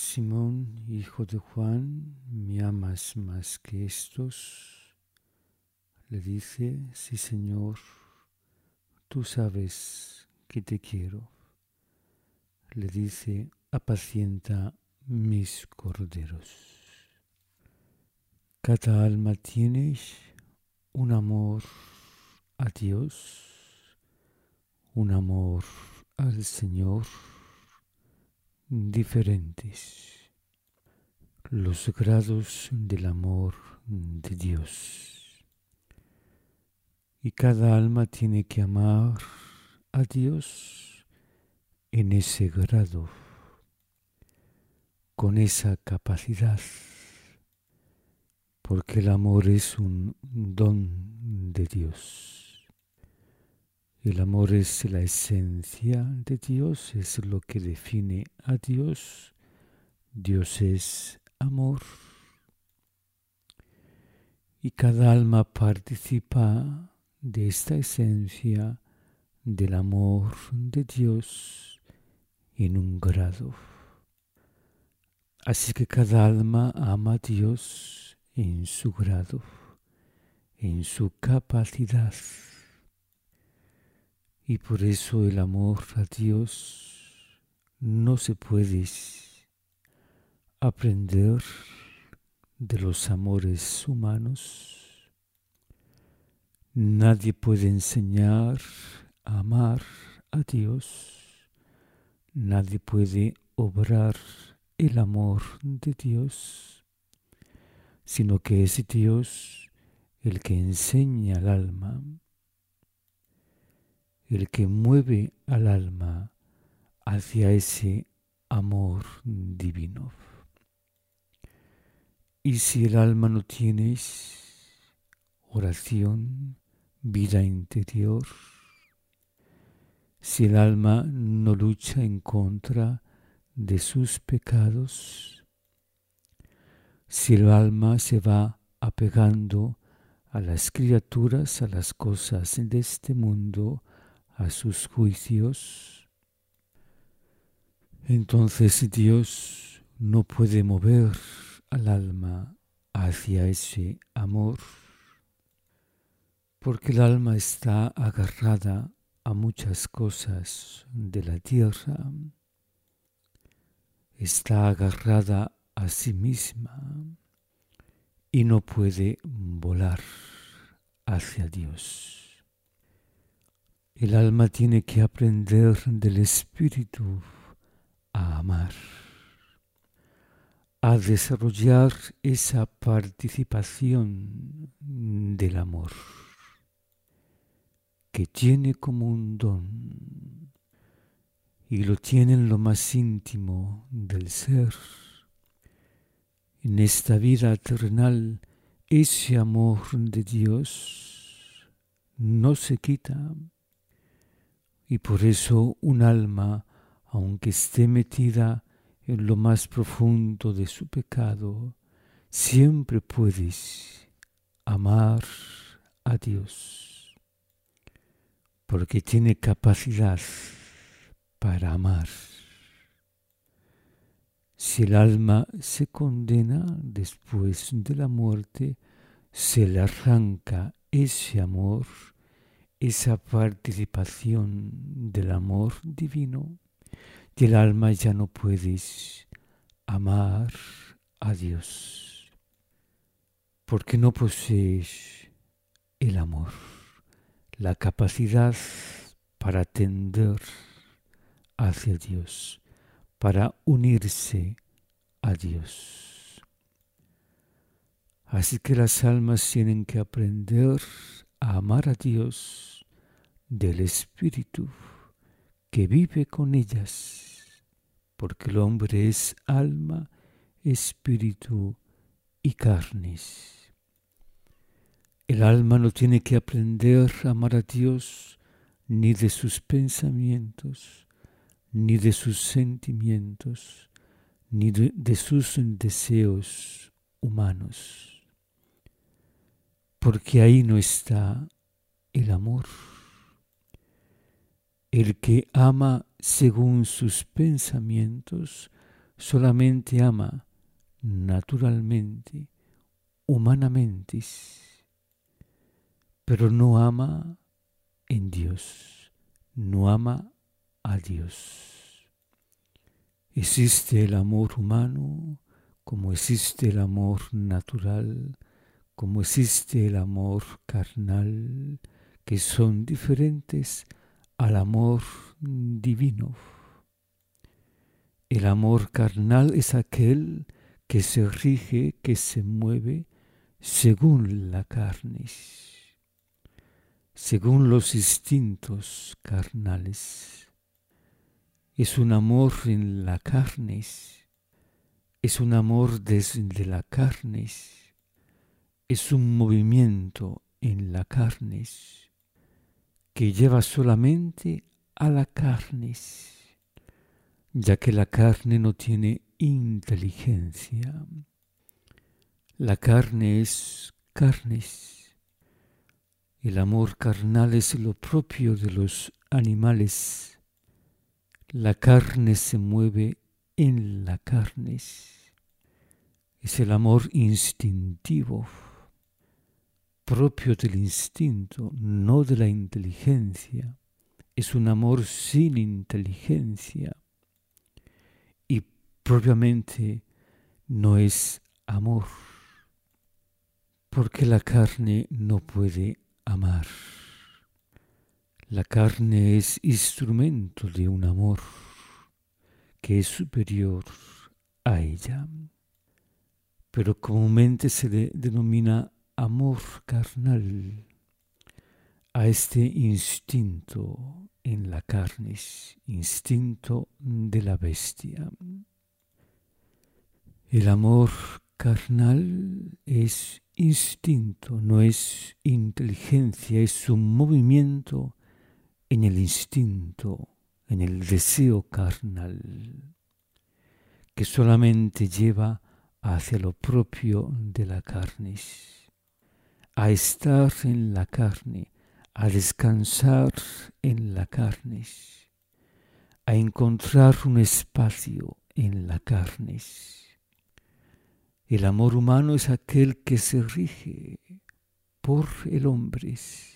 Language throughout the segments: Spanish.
Simón, hijo de Juan, ¿me amas más que estos? Le dice, sí, Señor, tú sabes que te quiero. Le dice, apacienta mis corderos. Cada alma tiene un amor a Dios, un amor al Señor, diferentes. Los grados del amor de Dios. Y cada alma tiene que amar a Dios en ese grado, con esa capacidad, porque el amor es un don de Dios. El amor es la esencia de Dios, es lo que define a Dios. Dios es amor. Y cada alma participa de esta esencia del amor de Dios en un grado. Así que cada alma ama a Dios en su grado, en su capacidad. Y por eso el amor a Dios no se puede aprender de los amores humanos. Nadie puede enseñar a amar a Dios. Nadie puede obrar el amor de Dios, sino que es Dios el que enseña al alma, el que mueve al alma hacia ese amor divino. Y si el alma no tiene oración, vida interior, si el alma no lucha en contra de sus pecados, si el alma se va apegando a las criaturas, a las cosas de este mundo, a sus juicios, entonces Dios no puede mover al alma hacia ese amor, porque el alma está agarrada a muchas cosas de la tierra, está agarrada a sí misma y no puede volar hacia Dios. El alma tiene que aprender del Espíritu a amar, a desarrollar esa participación del amor que tiene como un don y lo tiene en lo más íntimo del ser. En esta vida terrenal, ese amor de Dios no se quita. Y por eso un alma, aunque esté metida en lo más profundo de su pecado, siempre puede amar a Dios, porque tiene capacidad para amar. Si el alma se condena después de la muerte, se le arranca ese amor, esa participación del amor divino, y el alma ya no puede amar a Dios, porque no posee el amor, la capacidad para tender hacia Dios, para unirse a Dios. Así que las almas tienen que aprender a amar a Dios del Espíritu que vive con ellas, porque el hombre es alma, espíritu y carnes. El alma no tiene que aprender a amar a Dios ni de sus pensamientos, ni de sus sentimientos, ni de sus deseos humanos, porque ahí no está el amor. El que ama según sus pensamientos solamente ama naturalmente, humanamente, pero no ama en Dios, no ama a Dios. Existe el amor humano, como existe el amor natural, como existe el amor carnal, que son diferentes al amor divino. El amor carnal es aquel que se rige, que se mueve según la carne, según los instintos carnales. Es un amor en la carne, es un amor desde la carne, es un movimiento en la carne que lleva solamente a la carne, ya que la carne no tiene inteligencia. La carne es carne. El amor carnal es lo propio de los animales. La carne se mueve en la carne. Es el amor instintivo, propio del instinto, no de la inteligencia. Es un amor sin inteligencia y propiamente no es amor, porque la carne no puede amar. La carne es instrumento de un amor que es superior a ella, pero comúnmente se le denomina amor carnal a este instinto en la carne, instinto de la bestia. El amor carnal es instinto, no es inteligencia, es un movimiento en el instinto, en el deseo carnal, que solamente lleva hacia lo propio de la carne, a estar en la carne, a descansar en la carne, a encontrar un espacio en la carne. El amor humano es aquel que se rige por el hombre,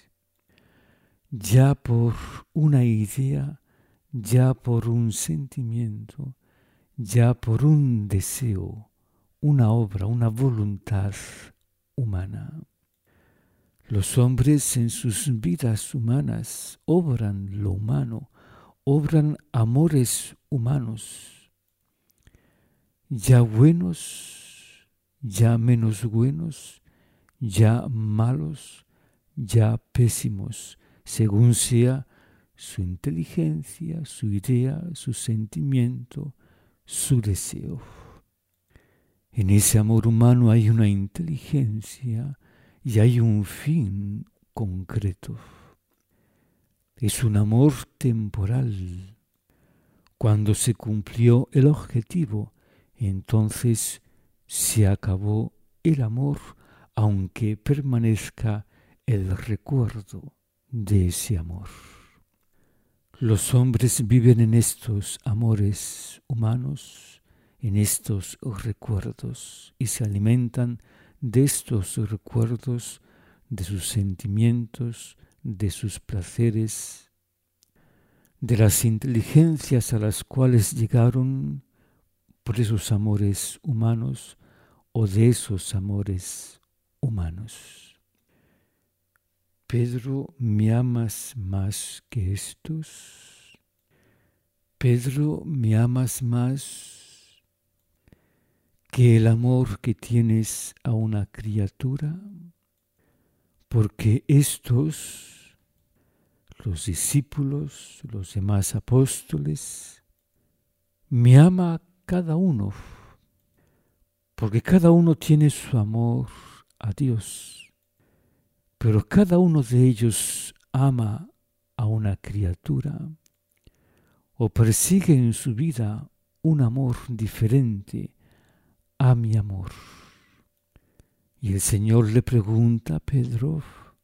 ya por una idea, ya por un sentimiento, ya por un deseo, una obra, una voluntad humana. Los hombres en sus vidas humanas obran lo humano, obran amores humanos, ya buenos, ya menos buenos, ya malos, ya pésimos, según sea su inteligencia, su idea, su sentimiento, su deseo. En ese amor humano hay una inteligencia y hay un fin concreto. Es un amor temporal. Cuando se cumplió el objetivo, entonces se acabó el amor, aunque permanezca el recuerdo de ese amor. Los hombres viven en estos amores humanos, en estos recuerdos, y se alimentan de estos recuerdos, de sus sentimientos, de sus placeres, de las inteligencias a las cuales llegaron por esos amores humanos o de esos amores humanos. Pedro, ¿me amas más que estos? Pedro, ¿me amas más que el amor que tienes a una criatura? Porque estos, los discípulos, los demás apóstoles, me ama cada uno, porque cada uno tiene su amor a Dios, pero cada uno de ellos ama a una criatura o persigue en su vida un amor diferente a mi amor. Y el Señor le pregunta a Pedro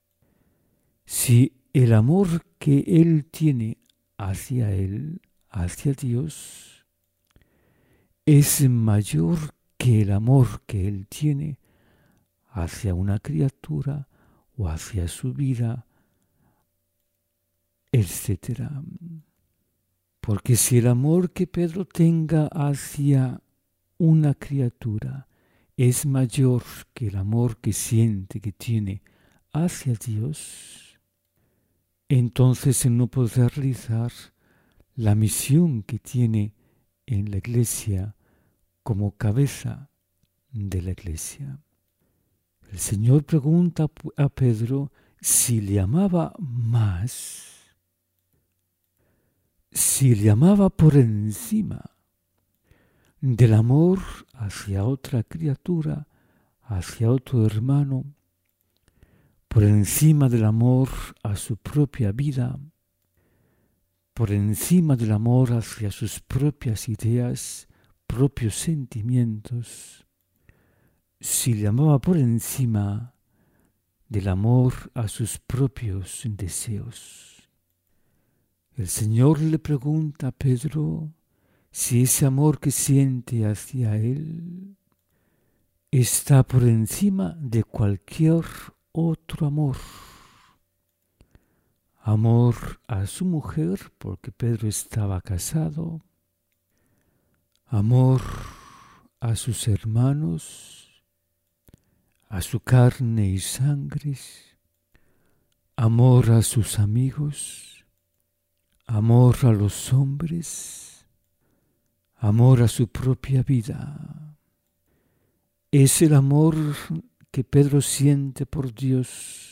si el amor que él tiene hacia él, hacia Dios, es mayor que el amor que Él tiene hacia una criatura o hacia su vida, etc. Porque si el amor que Pedro tenga hacia una criatura es mayor que el amor que siente, que tiene hacia Dios, entonces Él no podrá realizar la misión que tiene en la iglesia como cabeza de la iglesia. El Señor pregunta a Pedro si le amaba más, si le amaba por encima del amor hacia otra criatura, hacia otro hermano, por encima del amor a su propia vida, por encima del amor hacia sus propias ideas, propios sentimientos, si le amaba por encima del amor a sus propios deseos. El Señor le pregunta a Pedro si ese amor que siente hacia Él está por encima de cualquier otro amor. Amor a su mujer, porque Pedro estaba casado. Amor a sus hermanos, a su carne y sangre. Amor a sus amigos. Amor a los hombres. Amor a su propia vida. Es el amor que Pedro siente por Dios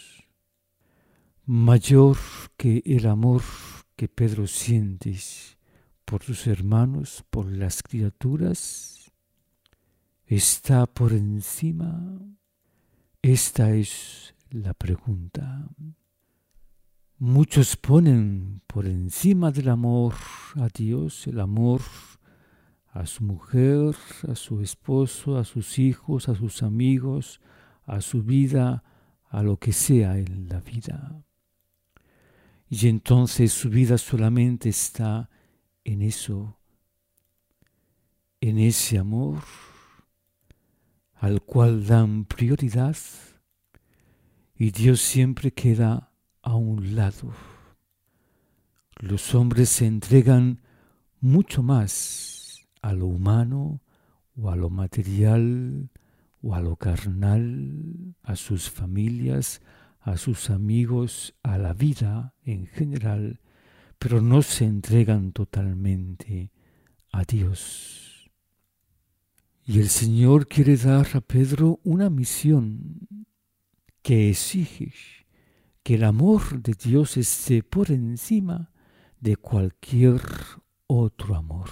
mayor que el amor que Pedro siente por sus hermanos, por las criaturas. ¿Está por encima? Esta es la pregunta. Muchos ponen por encima del amor a Dios el amor a su mujer, a su esposo, a sus hijos, a sus amigos, a su vida, a lo que sea en la vida. Y entonces su vida solamente está en eso, en ese amor al cual dan prioridad, y Dios siempre queda a un lado. Los hombres se entregan mucho más a lo humano o a lo material o a lo carnal, a sus familias, a sus amigos, a la vida en general, pero no se entregan totalmente a Dios. Y el Señor quiere dar a Pedro una misión que exige que el amor de Dios esté por encima de cualquier otro amor.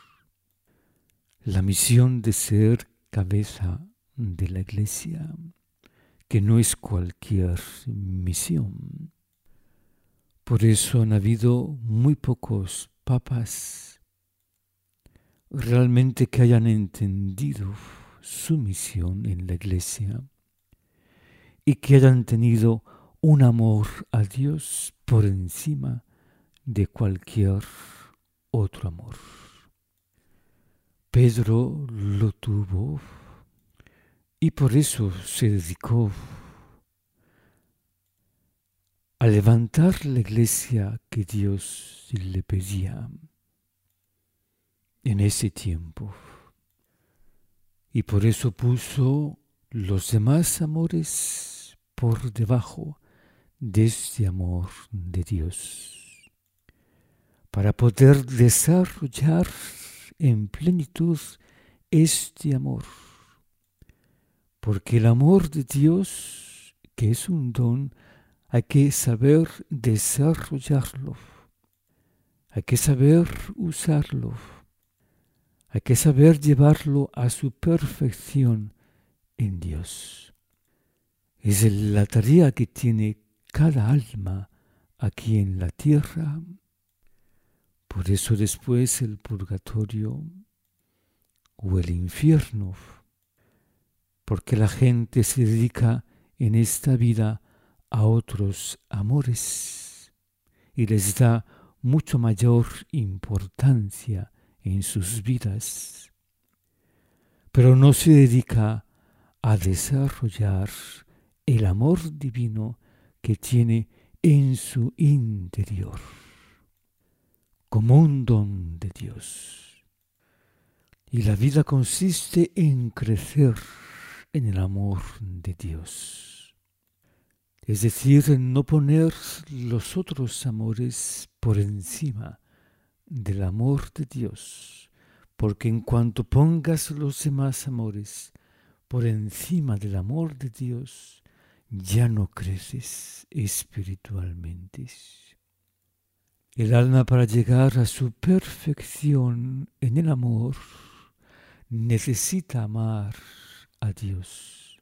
La misión de ser cabeza de la iglesia, que no es cualquier misión. Por eso han habido muy pocos papas realmente que hayan entendido su misión en la iglesia y que hayan tenido un amor a Dios por encima de cualquier otro amor. Pedro lo tuvo y por eso se dedicó a levantar la iglesia que Dios le pedía en ese tiempo. Y por eso puso los demás amores por debajo de este amor de Dios, para poder desarrollar en plenitud este amor. Porque el amor de Dios, que es un don, hay que saber desarrollarlo, hay que saber usarlo, hay que saber llevarlo a su perfección en Dios. Es la tarea que tiene cada alma aquí en la tierra. Por eso después el purgatorio o el infierno, porque la gente se dedica en esta vida a otros amores y les da mucho mayor importancia en sus vidas. pero no se dedica a desarrollar el amor divino que tiene en su interior, como un don de Dios. Y la vida consiste en crecer en el amor de Dios. Es decir, en no poner los otros amores por encima del amor de Dios, porque en cuanto pongas los demás amores por encima del amor de Dios, ya no creces espiritualmente. El alma, para llegar a su perfección en el amor, necesita amar a Dios.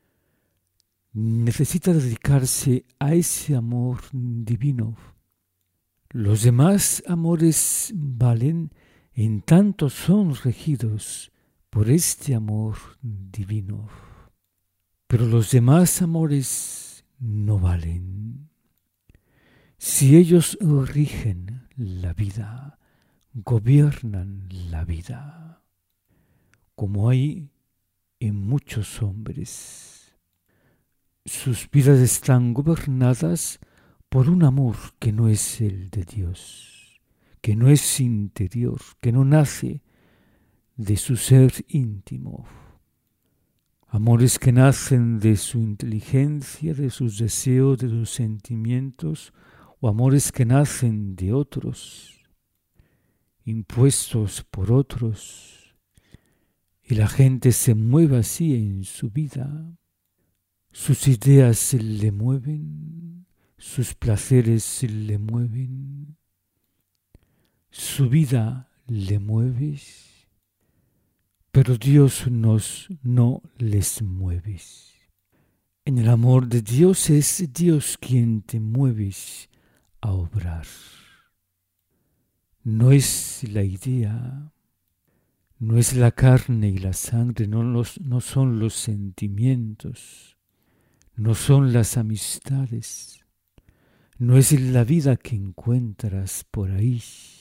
Necesita dedicarse a ese amor divino. Los demás amores valen en tanto son regidos por este amor divino. Pero los demás amores no valen. Si ellos rigen la vida, gobiernan la vida, como hay en muchos hombres, sus vidas están gobernadas por un amor que no es el de Dios, que no es interior, que no nace de su ser íntimo. Amores que nacen de su inteligencia, de sus deseos, de sus sentimientos, o amores que nacen de otros, impuestos por otros, y la gente se mueve así en su vida. Sus ideas le mueven, sus placeres le mueven, su vida le mueve, pero Dios no les mueve. En el amor de Dios es Dios quien te mueve a obrar. No es la idea, no es la carne y la sangre, no son los sentimientos, no son las amistades, no es la vida que encuentras por ahí.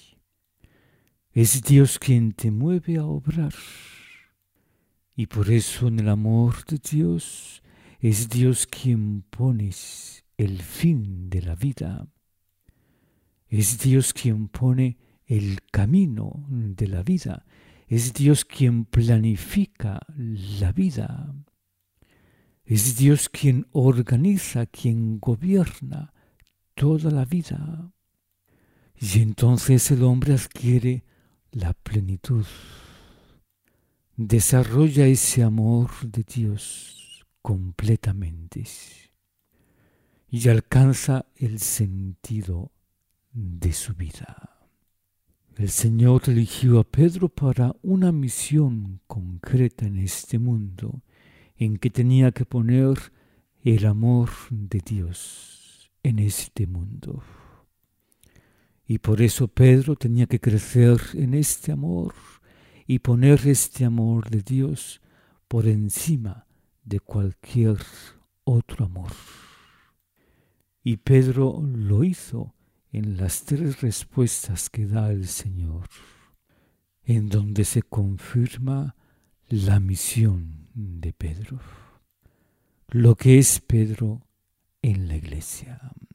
Es Dios quien te mueve a obrar. Y por eso en el amor de Dios es Dios quien pone el fin de la vida. Es Dios quien pone el camino de la vida. Es Dios quien planifica la vida. Es Dios quien organiza, quien gobierna toda la vida. Y entonces el hombre adquiere la plenitud. Desarrolla ese amor de Dios completamente y alcanza el sentido de su vida. El Señor eligió a Pedro para una misión concreta en este mundo, en que tenía que poner el amor de Dios en este mundo. Y por eso Pedro tenía que crecer en este amor y poner este amor de Dios por encima de cualquier otro amor. Y Pedro lo hizo en las 3 respuestas que da el Señor, en donde se confirma la misión de Pedro, lo que es Pedro en la iglesia.